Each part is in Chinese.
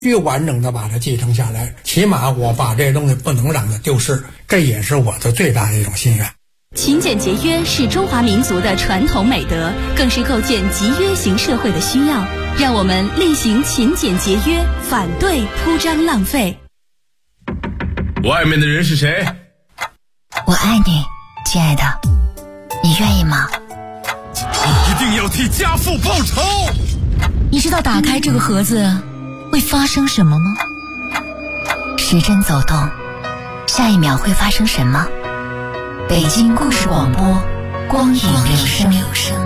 须完整的把它继承下来，起码我把这东西不能让它丢失，这也是我的最大的一种心愿。 勤俭节约是中华民族的传统美德，更是构建集约型社会的需要。让我们厉行勤俭节约，反对铺张浪费。 外面的人是谁？ 我爱你，亲爱的，你愿意吗？ 你一定要替家父报仇！ 你知道打开这个盒子会发生什么吗？时针走动，下一秒会发生什么？北京故事广播，光影留声。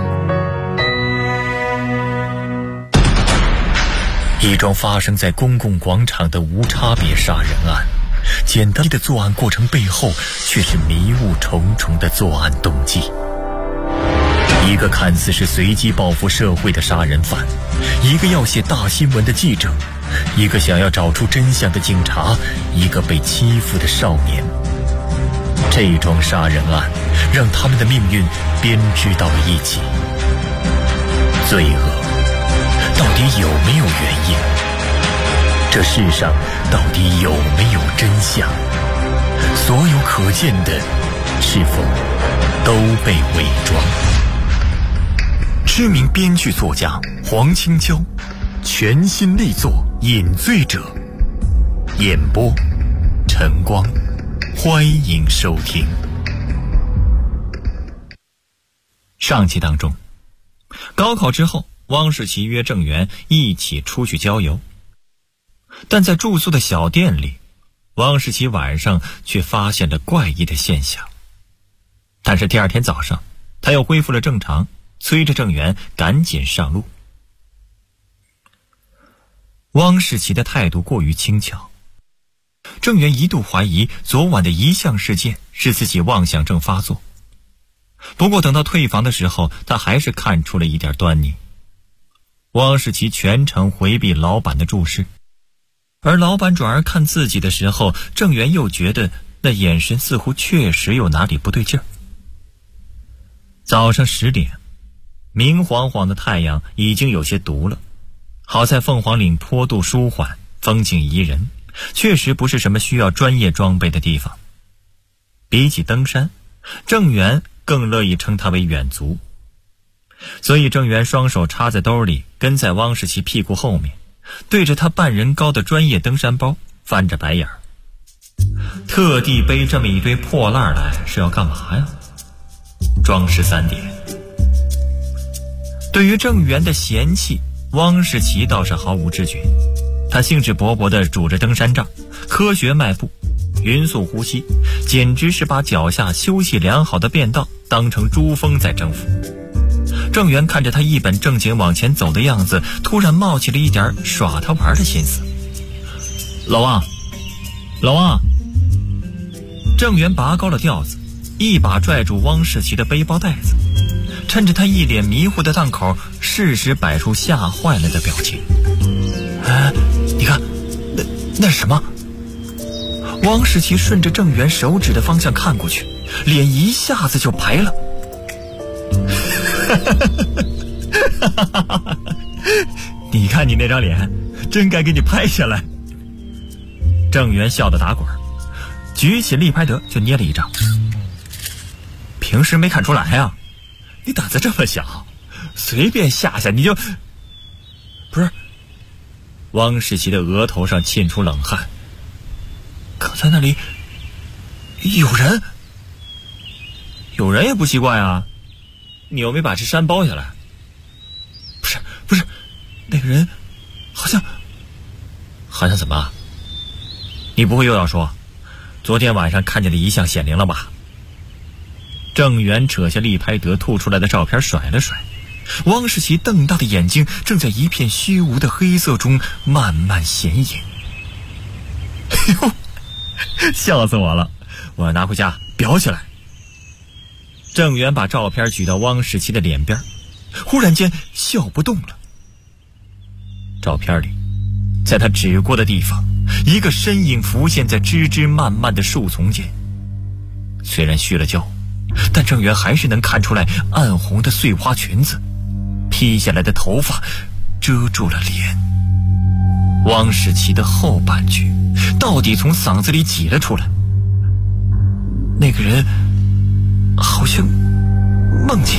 一桩发生在公共广场的无差别杀人案，简单的作案过程背后却是迷雾重重的作案动机。一个看似是随机报复社会的杀人犯，一个要写大新闻的记者，一个想要找出真相的警察，一个被欺负的少年。这桩杀人案让他们的命运编织到了一起。罪恶到底有没有原因？这世上到底有没有真相？所有可见的是否都被伪装？知名编剧作家黄清娇全新力作《饮醉者》，演播晨光，欢迎收听。上期当中，高考之后，汪世奇约郑源一起出去郊游，但在住宿的小店里，汪世奇晚上却发现了怪异的现象。但是第二天早上，他又恢复了正常，催着郑源赶紧上路。汪世奇的态度过于轻巧，郑源一度怀疑昨晚的遗像事件是自己妄想症发作。不过等到退房的时候，他还是看出了一点端倪。汪世奇全程回避老板的注视，而老板转而看自己的时候，郑源又觉得那眼神似乎确实有哪里不对劲儿。早上10点，明晃晃的太阳已经有些毒了，好在凤凰岭坡度舒缓，风景宜人，确实不是什么需要专业装备的地方。比起登山，郑源更乐意称它为远足。所以郑源双手插在兜里，跟在汪世奇屁股后面，对着他半人高的专业登山包翻着白眼儿。特地背这么一堆破烂来是要干嘛呀？装饰3点。对于郑源的嫌弃，汪世奇倒是毫无知觉。他兴致勃勃地拄着登山杖，科学迈步，匀速呼吸，简直是把脚下休息良好的便道当成珠峰在征服。郑源看着他一本正经往前走的样子，突然冒起了一点耍他玩的心思。老汪，老汪！郑源拔高了调子，一把拽住汪世奇的背包带子，趁着他一脸迷糊的档口，适时摆出吓坏了的表情。你看，那是什么？汪世奇顺着郑源手指的方向看过去，脸一下子就白了。你看你那张脸，真该给你拍下来。郑源笑得打滚，举起立拍得就捏了一张。平时没看出来啊，你胆子这么小，随便吓吓你就……不是。汪世奇的额头上沁出冷汗。刚才那里有人，有人也不奇怪啊，你又没把这山包下来。不是，那个人好像怎么？你不会又要说昨天晚上看见的遗像显灵了吧？郑源扯下立拍得吐出来的照片甩了甩，汪世奇瞪大的眼睛正在一片虚无的黑色中慢慢显影。哎呦，笑死我了，我要拿回家裱起来。郑源把照片举到汪世奇的脸边，忽然间笑不动了。照片里，在他指过的地方，一个身影浮现在枝枝蔓蔓的树丛间。虽然虚了焦，但郑源还是能看出来暗红的碎花裙子，披下来的头发遮住了脸。 汪世奇的后半句到底从嗓子里挤了出来。那个人好像梦姐。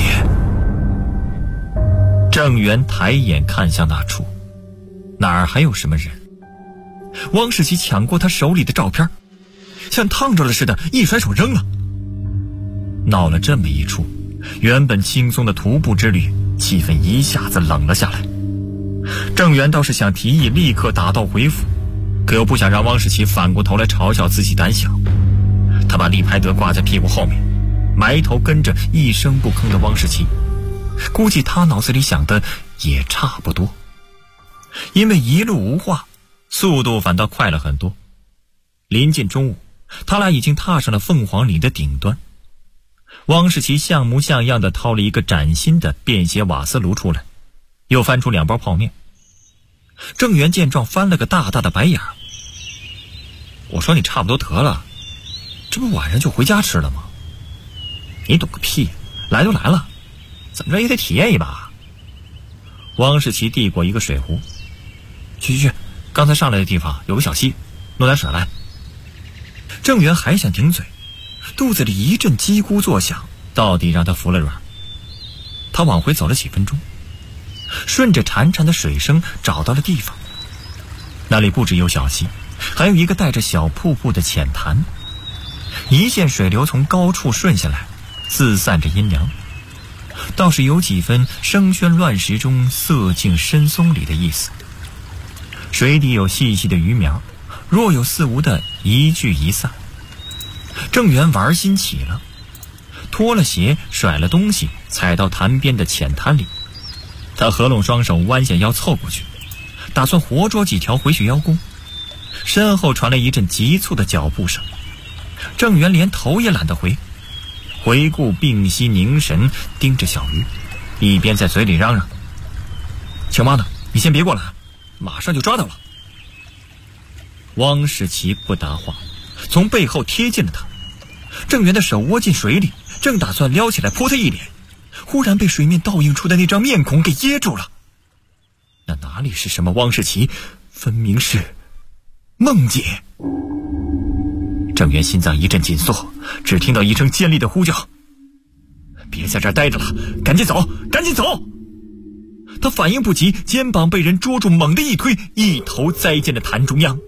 郑源抬眼看向那处，哪儿还有什么人？汪世奇抢过他手里的照片，像烫着了似的，一甩手扔了。闹了这么一出，原本轻松的徒步之旅气氛一下子冷了下来。郑源倒是想提议立刻打道回府，可又不想让汪世奇反过头来嘲笑自己胆小。他把利拍德挂在屁股后面，埋头跟着一声不吭的汪世奇。估计他脑子里想的也差不多，因为一路无话，速度反倒快了很多。临近中午，他俩已经踏上了凤凰岭的顶端。汪世奇像模像样的掏了一个崭新的便携瓦斯炉出来，又翻出2包泡面。郑源见状翻了个大大的白眼。我说你差不多得了，这不晚上就回家吃了吗？你懂个屁，来都来了，怎么着也得体验一把。汪世奇递过一个水壶，去，刚才上来的地方有个小溪，弄点水来。郑源还想顶嘴，肚子里一阵叽咕作响，到底让他服了软。他往回走了几分钟，顺着潺潺的水声找到了地方。那里不只有小溪，还有一个带着小瀑布的浅潭，一线水流从高处顺下来，自散着阴凉，倒是有几分声喧乱石中色静深松里的意思。水底有细细的鱼苗，若有似无的一聚一散。郑源玩心起了，脱了鞋，甩了东西，踩到潭边的浅滩里。他合拢双手，弯下腰凑过去，打算活捉几条回去邀功。身后传来一阵急促的脚步声，郑源连头也懒得回顾屏息凝神，盯着小鱼，一边在嘴里嚷嚷：亲妈的，你先别过来，马上就抓到了。汪世奇不答话，从背后贴近了他。郑源的手窝进水里，正打算撩起来泼他一脸，忽然被水面倒映出的那张面孔给噎住了。那哪里是什么汪世奇，分明是梦姐。郑源心脏一阵紧缩，只听到一声尖利的呼叫：别在这儿待着了，赶紧走，赶紧走！他反应不及，肩膀被人捉住，猛地一推，一头栽进了潭中央。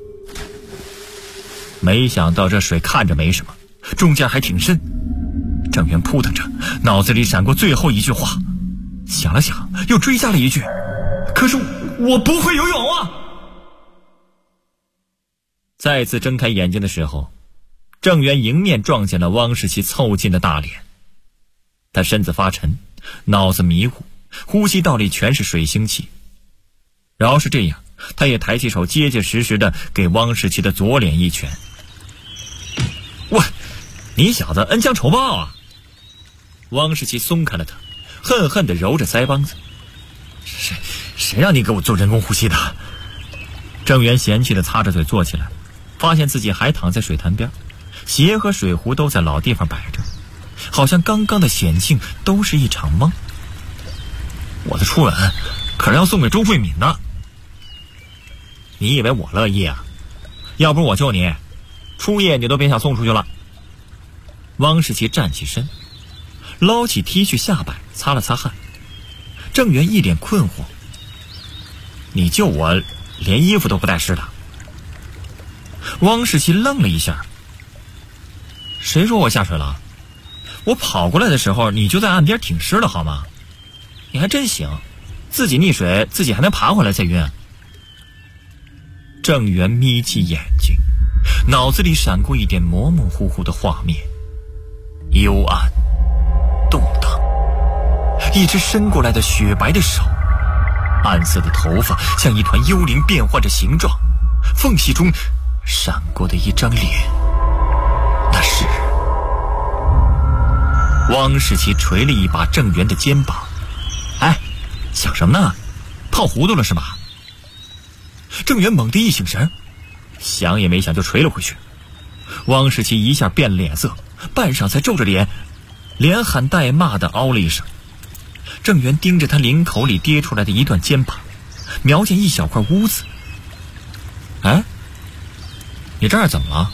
没想到这水看着没什么，中间还挺深。郑源扑腾着，脑子里闪过最后一句话，想了想，又追加了一句：可是我不会游泳啊！再次睁开眼睛的时候，郑源迎面撞见了汪世奇凑近的大脸。他身子发沉，脑子迷糊，呼吸道里全是水腥气。饶是这样，他也抬起手结结实实的给汪世奇的左脸一拳。喂，你小子恩将仇报啊！汪世奇松开了他，恨恨地揉着腮帮子。谁让你给我做人工呼吸的？郑源嫌弃地擦着嘴坐起来，发现自己还躺在水潭边，鞋和水壶都在老地方摆着，好像刚刚的险境都是一场梦。我的初吻可是要送给周慧敏呢。你以为我乐意啊？要不是我救你，初夜你都别想送出去了。汪世奇站起身，捞起 T 恤下摆，擦了擦汗。郑源一脸困惑：你救我连衣服都不带湿的？汪世奇愣了一下：谁说我下水了？我跑过来的时候你就在岸边挺尸了好吗？你还真行，自己溺水自己还能爬回来再晕。郑源眯起眼睛，脑子里闪过一点模模糊糊的画面，幽暗动荡，一只伸过来的雪白的手，暗色的头发像一团幽灵变换着形状，缝隙中闪过的一张脸，那是汪世奇捶了一把郑源的肩膀。哎，想什么呢？泡糊涂了是吧？郑源猛地一醒神，想也没想就捶了回去。汪世奇一下变了脸色，半晌才皱着脸，连喊带骂的嗷了一声。郑源盯着他领口里跌出来的一段肩膀，瞄见一小块污渍， 哎，你这儿怎么了？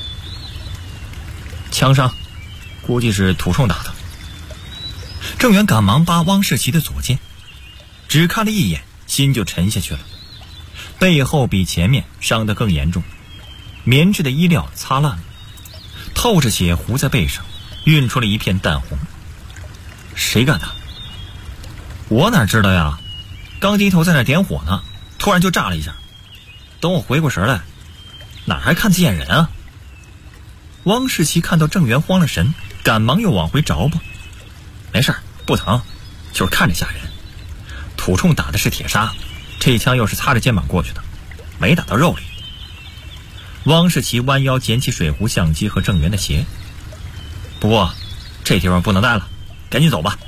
枪伤，估计是土铳打的。郑源赶忙扒汪世奇的左肩，只看了一眼，心就沉下去了。背后比前面伤得更严重，棉质的衣料擦烂了，透着血糊在背上，晕出了一片淡红。谁干的？我哪知道呀，刚低头在那点火呢，突然就炸了一下。等我回过神来，哪还看得见人啊？汪世奇看到郑源慌了神，赶忙又往回找吧。没事，不疼，就是看着吓人。土铳打的是铁砂，这枪又是擦着肩膀过去的，没打到肉里。汪世奇弯腰捡起水壶、相机和郑源的鞋。不过这地方不能待了，赶紧走吧。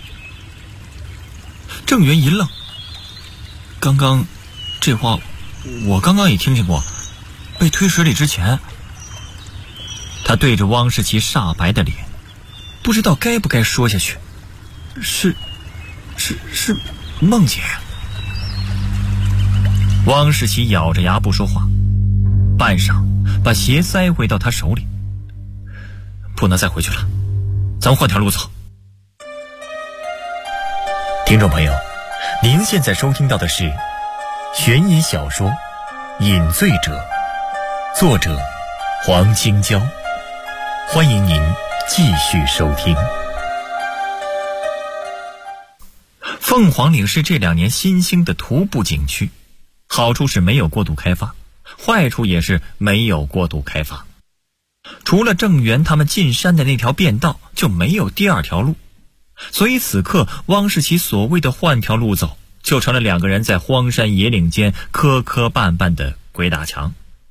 郑源一愣，刚刚这话我刚刚也听见过，被推水里之前。他对着汪世奇煞白的脸，不知道该不该说下去。是梦姐。汪世奇咬着牙不说话，半晌把鞋塞回到他手里。不能再回去了，咱们换条路走。听众朋友，您现在收听到的是悬疑小说《饮醉者》，作者黄清娇。欢迎您继续收听。凤凰岭是这2年新兴的徒步景区，好处是没有过度开发，坏处也是没有过度开发。除了郑源他们进山的那条便道，就没有第二条路，所以此刻汪世奇所谓的换条路走，就成了2个人在荒山野岭间磕磕绊绊的鬼打墙。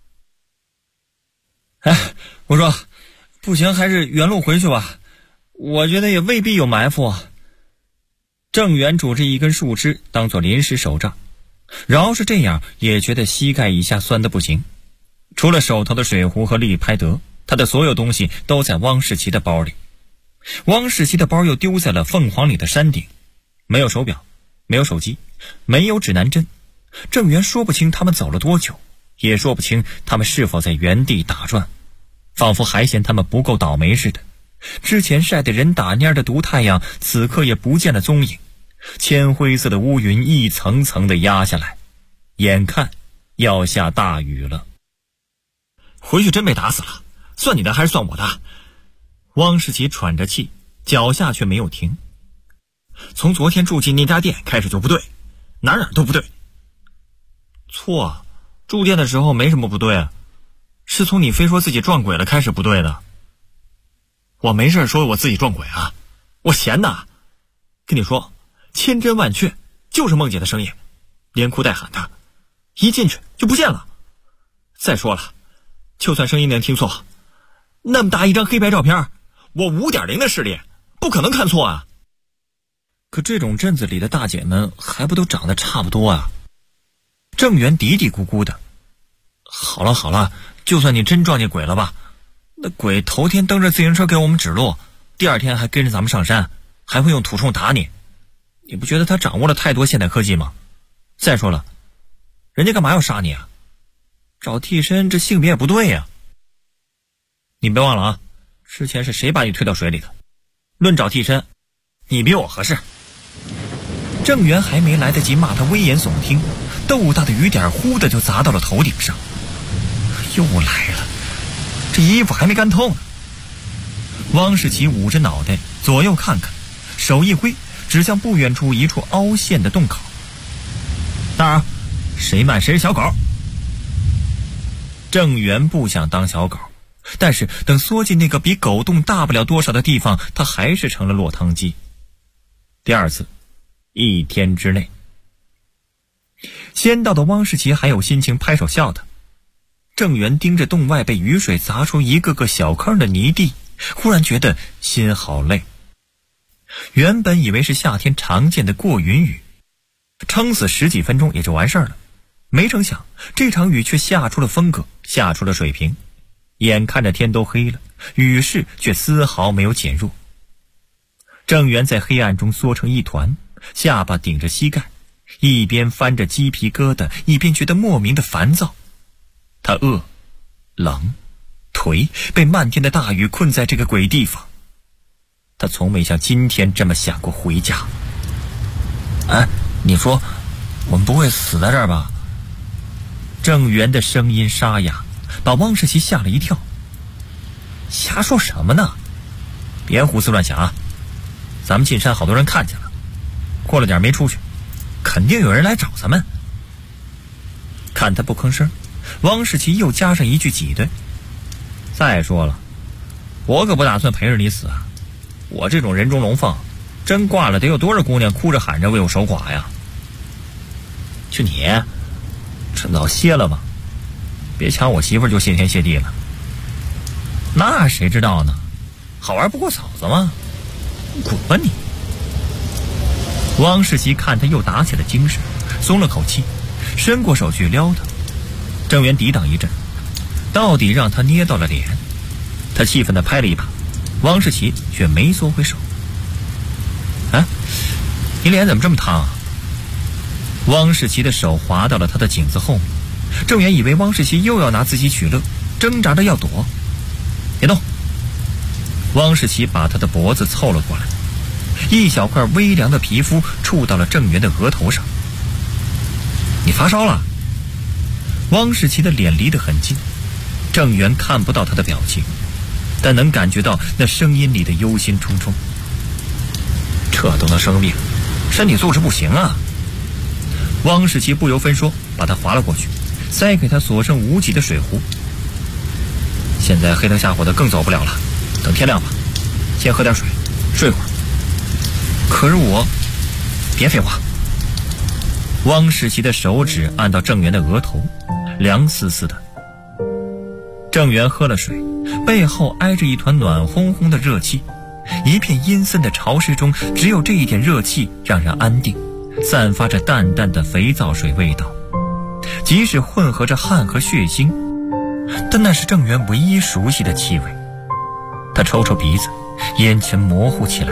哎，我说不行，还是原路回去吧，我觉得也未必有埋伏啊。郑源拄着一根树枝当作临时手杖，饶是这样也觉得膝盖以下酸得不行。除了手头的水壶和利拍得，他的所有东西都在汪世奇的包里。汪世奇的包又丢在了凤凰岭的山顶，没有手表，没有手机，没有指南针。郑源说不清他们走了多久，也说不清他们是否在原地打转，仿佛还嫌他们不够倒霉似的。之前晒得人打蔫的毒太阳此刻也不见了踪影，铅灰色的乌云一层层地压下来，眼看要下大雨了。回去真被打死了，算你的还是算我的？汪世奇喘着气，脚下却没有停。从昨天住进那家店开始就不对，哪儿都不对。错，住店的时候没什么不对啊，是从你非说自己撞鬼了开始不对的。我没事说我自己撞鬼啊，我闲的。跟你说，千真万确，就是梦姐的声音，连哭带喊的，一进去就不见了。再说了，就算声音能听错，那么大一张黑白照片，我5.0的视力，不可能看错啊。可这种镇子里的大姐们还不都长得差不多啊？郑源嘀嘀咕咕的。好了，就算你真撞见鬼了吧，那鬼头天蹬着自行车给我们指路，第2天还跟着咱们上山，还会用土铳打你，你不觉得他掌握了太多现代科技吗？再说了，人家干嘛要杀你啊？找替身这性别也不对呀。你别忘了啊，之前是谁把你推到水里的？论找替身，你比我合适。郑源还没来得及骂他危言耸听，豆大的雨点忽的就砸到了头顶上。又来了，这衣服还没干透呢。汪世奇捂着脑袋左右看看，手一挥，指向不远处一处凹陷的洞口。那儿，谁慢谁是小狗。郑源不想当小狗，但是等缩进那个比狗洞大不了多少的地方，他还是成了落汤鸡。第2次，1天之内。先到的汪世奇还有心情拍手笑他。郑源盯着洞外被雨水砸出一个个小坑的泥地，忽然觉得心好累。原本以为是夏天常见的过云雨，撑死10几分钟也就完事儿了，没成想这场雨却下出了风格，下出了水平。眼看着天都黑了，雨势却丝毫没有减弱。郑源在黑暗中缩成一团，下巴顶着膝盖，一边翻着鸡皮疙瘩，一边觉得莫名的烦躁。 他饿、冷、颓，被漫天的大雨困在这个鬼地方。他从未像今天这么想过回家。哎，你说我们不会死在这儿吧？郑源的声音沙哑，把汪世奇吓了一跳。瞎说什么呢？别胡思乱想啊！咱们进山好多人看见了，过了点没出去，肯定有人来找咱们。看他不吭声，汪世奇又加上一句挤兑：再说了，我可不打算陪着你死啊！我这种人中龙凤，真挂了得有多少姑娘哭着喊着为我守寡呀！就你，趁早歇了吧，别抢我媳妇就谢天谢地了。那谁知道呢？好玩不过嫂子吗？滚吧你！汪世奇看他又打起了精神，松了口气，伸过手去撩他。郑源抵挡一阵，到底让他捏到了脸。他气愤地拍了一把，汪世奇却没缩回手。啊，你脸怎么这么烫啊？汪世奇的手滑到了他的颈子后面，郑源以为汪世奇又要拿自己取乐，挣扎着要躲。别动！汪世奇把他的脖子凑了过来，一小块微凉的皮肤触到了郑源的额头上。你发烧了？汪世奇的脸离得很近，郑源看不到他的表情，但能感觉到那声音里的忧心忡忡。这都能生病，身体素质不行啊！汪世奇不由分说把他划了过去，塞给他所剩无几的水壶。现在黑灯瞎火的更走不了了，等天亮吧，先喝点水，睡会儿。可是我……别废话！汪世奇的手指按到郑源的额头，凉丝丝的。郑源喝了水，背后挨着一团暖烘烘的热气，一片阴森的潮湿中，只有这一点热气让人安定，散发着淡淡的肥皂水味道，即使混合着汗和血腥，但那是郑源唯一熟悉的气味。他抽抽鼻子，眼前模糊起来。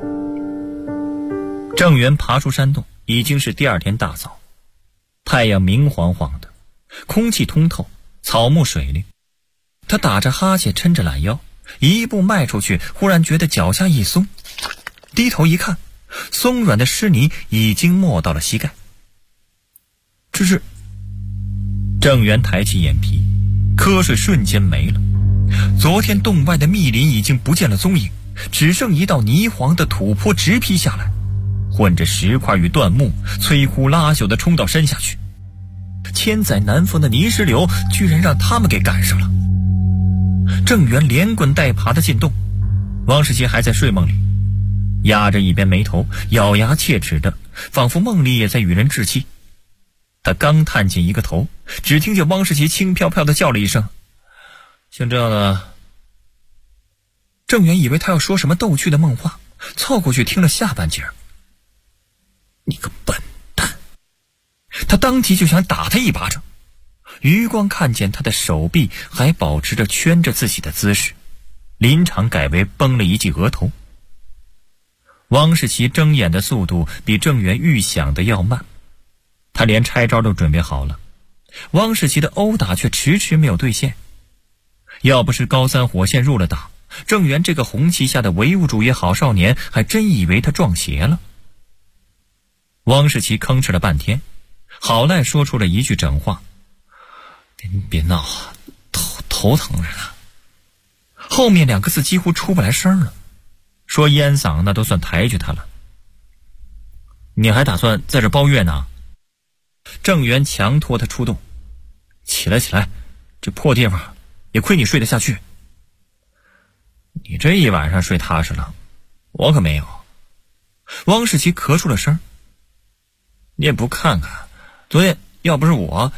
郑源爬出山洞，已经是第二天大早，太阳明晃晃的，空气通透，草木水灵。他打着哈欠，抻着懒腰，一步迈出去，忽然觉得脚下一松，低头一看，松软的湿泥已经没到了膝盖。这是……郑源抬起眼皮，瞌睡瞬间没了。昨天洞外的密林已经不见了踪影，只剩一道泥黄的土坡直劈下来，混着石块与断木，摧枯拉朽地冲到山下去。千载难逢的泥石流居然让他们给赶上了。郑源连滚带爬地进洞，汪世奇还在睡梦里，压着一边眉头，咬牙切齿的，仿佛梦里也在与人置气。他刚探进一个头，只听见汪世奇轻飘飘地叫了一声：“姓郑的。”郑源以为他要说什么逗趣的梦话，凑过去听了下半截。你个笨蛋！他当即就想打他一巴掌。余光看见他的手臂还保持着圈着自己的姿势，临场改为绷了一记额头。汪世奇睁眼的速度比郑源预想的要慢，他连拆招都准备好了，汪世奇的殴打却迟迟没有兑现。要不是高三火线入了党，郑源这个红旗下的唯物主义好少年还真以为他撞邪了。汪世奇吭哧了半天，好赖说出了一句整话：“别闹啊，头疼着呢。”后面两个字几乎出不来声了，说烟嗓那都算抬举他了。你还打算在这包月呢？郑源强拖他出动。起来起来，这破地方也亏你睡得下去。你这一晚上睡踏实了，我可没有。汪世奇咳出了声。你也不看看，昨天要不是我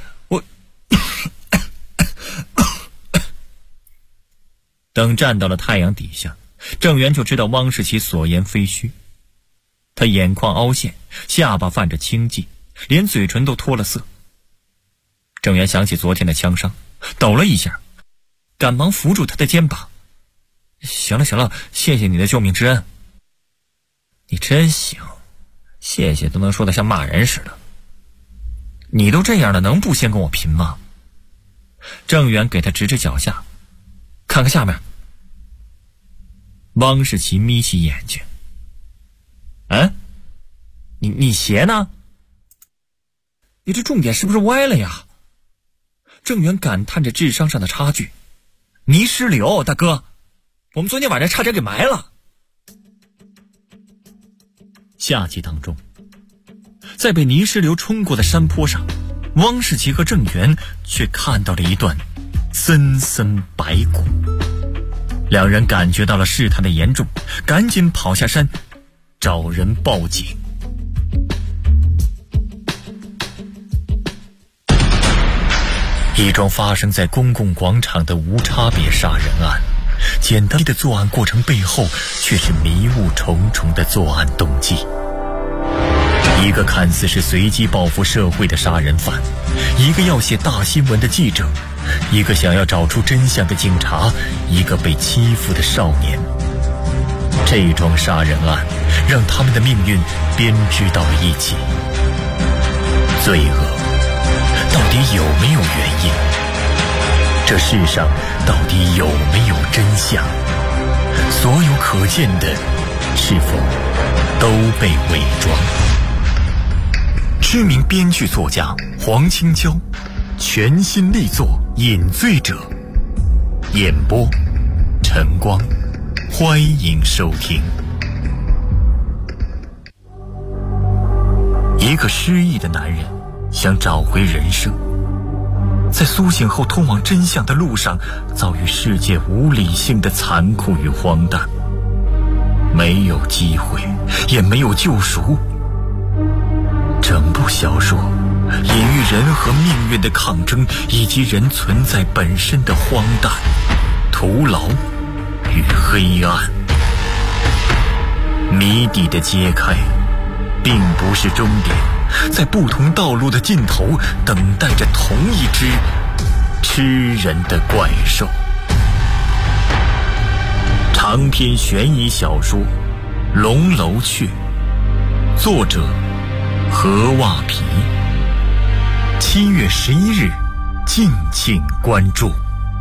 等站到了太阳底下，郑源就知道汪世奇所言非虚。他眼眶凹陷，下巴泛着青迹，连嘴唇都脱了色。郑源想起昨天的枪伤，抖了一下，赶忙扶住他的肩膀：“行了行了，谢谢你的救命之恩。”你真行，谢谢都能说得像骂人似的。你都这样了，能不先跟我贫吗？ 郑源给他指指脚下，看看下面。汪世奇眯起眼睛，你鞋呢？你这重点是不是歪了呀？郑源感叹着智商上的差距。泥石流，大哥，我们昨天晚上差点给埋了。夏季当中，在被泥石流冲过的山坡上，汪世奇和郑源却看到了一段森森白骨。两人感觉到了事态的严重，赶紧跑下山找人报警。一桩发生在公共广场的无差别杀人案，简单的作案过程背后却是迷雾重重的作案动机。一个看似是随机报复社会的杀人犯，一个要写大新闻的记者，一个想要找出真相的警察，一个被欺负的少年。这桩杀人案让他们的命运编织到了一起。罪恶到底有没有原因？这世上到底有没有真相？所有可见的是否都被伪装？知名编剧作家黄青椒全新力作《饮醉者》，演播晨光，欢迎收听。一个失忆的男人想找回人生，在苏醒后通往真相的路上，遭遇世界无理性的残酷与荒诞，没有机会，也没有救赎。整部小说隐喻人和命运的抗争，以及人存在本身的荒诞、徒劳与黑暗。谜底的揭开并不是终点，在不同道路的尽头等待着同一只吃人的怪兽。长篇悬疑小说《龙楼雀》，作者何袜皮。7月11日，敬请关注。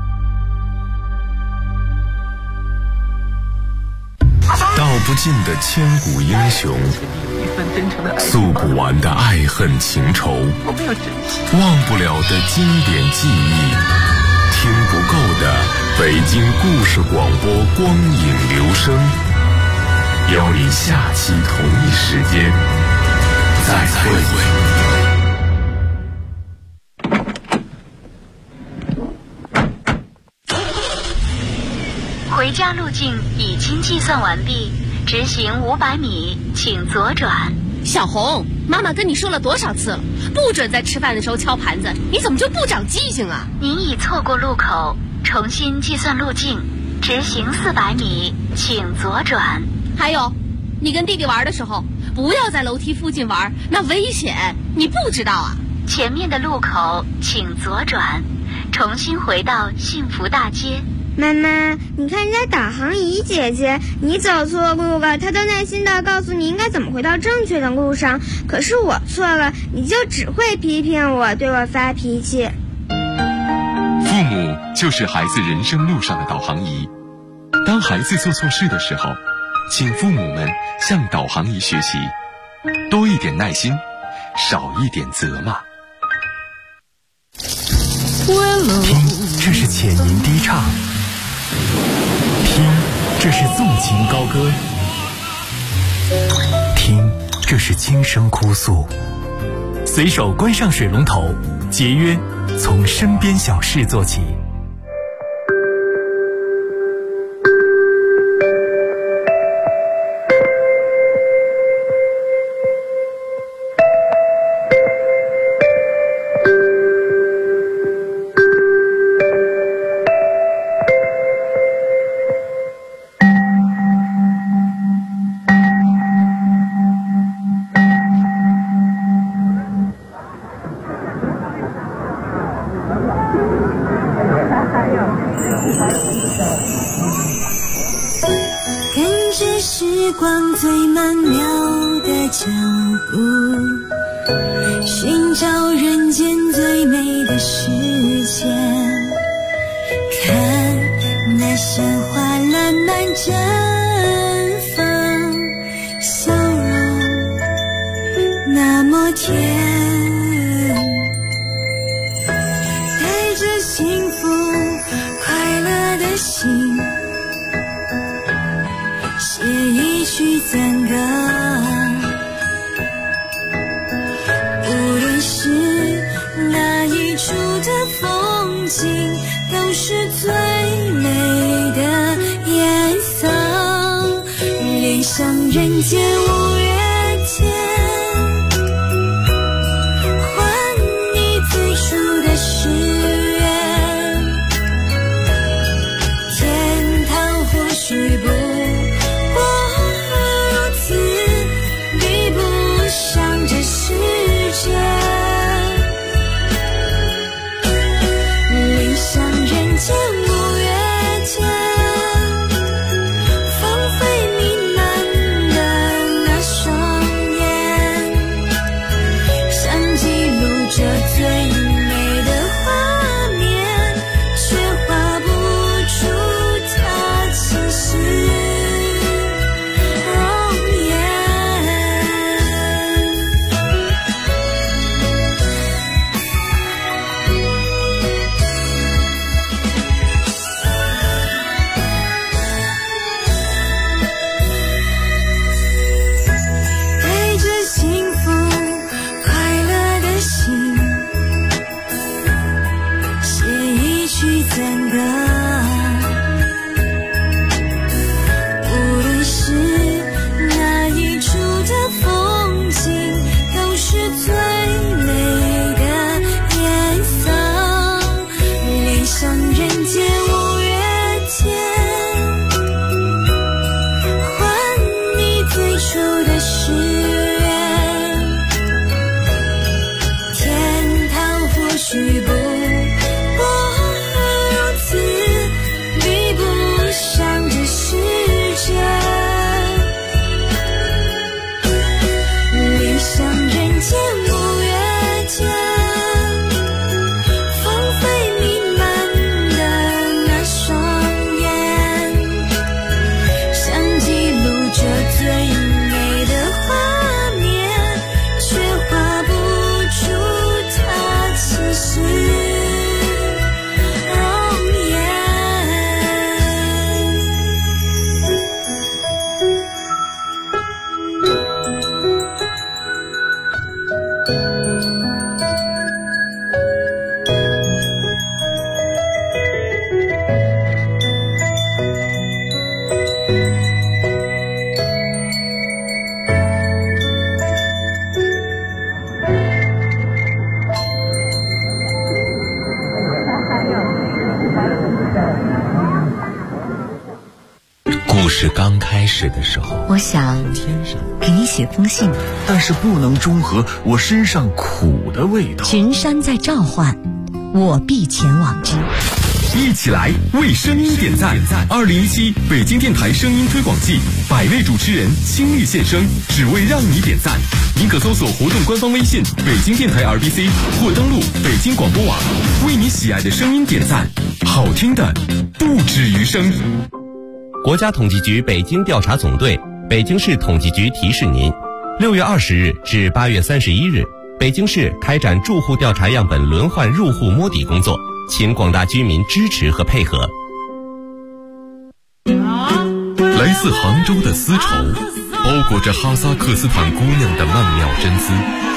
道不尽的千古英雄，诉不完的爱恨情仇，忘不了的经典记忆，听不够的北京故事广播光影留声。邀你下期同一时间再会。 回家路径已经计算完毕，直行500米，请左转。 小红，妈妈跟你说了多少次了，不准在吃饭的时候敲盘子，你怎么就不长记性啊？ 您已错过路口，重新计算路径，直行400米，请左转。 还有，你跟弟弟玩的时候，不要在楼梯附近玩，那危险，你不知道啊？ 前面的路口请左转，重新回到幸福大街。 妈妈，你看人家导航仪姐姐，你走错路了，她都耐心地告诉你应该怎么回到正确的路上。可是我错了，你就只会批评我，对我发脾气。 父母就是孩子人生路上的导航仪。当孩子做错事的时候，请父母们向导航仪学习，多一点耐心，少一点责骂。 听，这是浅吟低唱。听，这是纵情高歌。听，这是轻声哭诉。随手关上水龙头，节约从身边小事做起。 跟着时光最曼妙的脚步，寻找人间最美的世界。 绽放，笑容那么甜，带着幸福快乐的心，写一曲赞歌。无论是哪一处的风景，都是最美的颜色。恋上人间五月天，还你最初的誓言。天堂或许不如此，比不上这世界。恋上人间五月天，芳菲弥漫的那双眼，想记录着最美的画面，却画不出它其实容颜。带着幸福快乐的心，写一曲赞歌。无论是哪一处的风景，都是最美的颜色。恋上人间五月天，还你最初的誓言。天堂或许不如此，比不上这世界。恋上人间五月天，芳菲弥漫的那双眼，想记录着最美的画面，却画不出它其实容颜。 故事刚开始的时候， 我想给你写封信， 但是不能中和我身上苦的味道。 群山在召唤，我必前往之。 一起来为声音点赞！2017北京电台声音推广季，100位主持人倾力献声，只为让你点赞。您可搜索活动官方微信“北京电台 RBC” 或登录北京广播网，为你喜爱的声音点赞，好听的不止于声。 国家统计局北京调查总队、北京市统计局提示您：6月20日至8月31日，北京市开展住户调查样本轮换入户摸底工作，请广大居民支持和配合。 来自杭州的丝绸，包裹着哈萨克斯坦姑娘的曼妙真姿。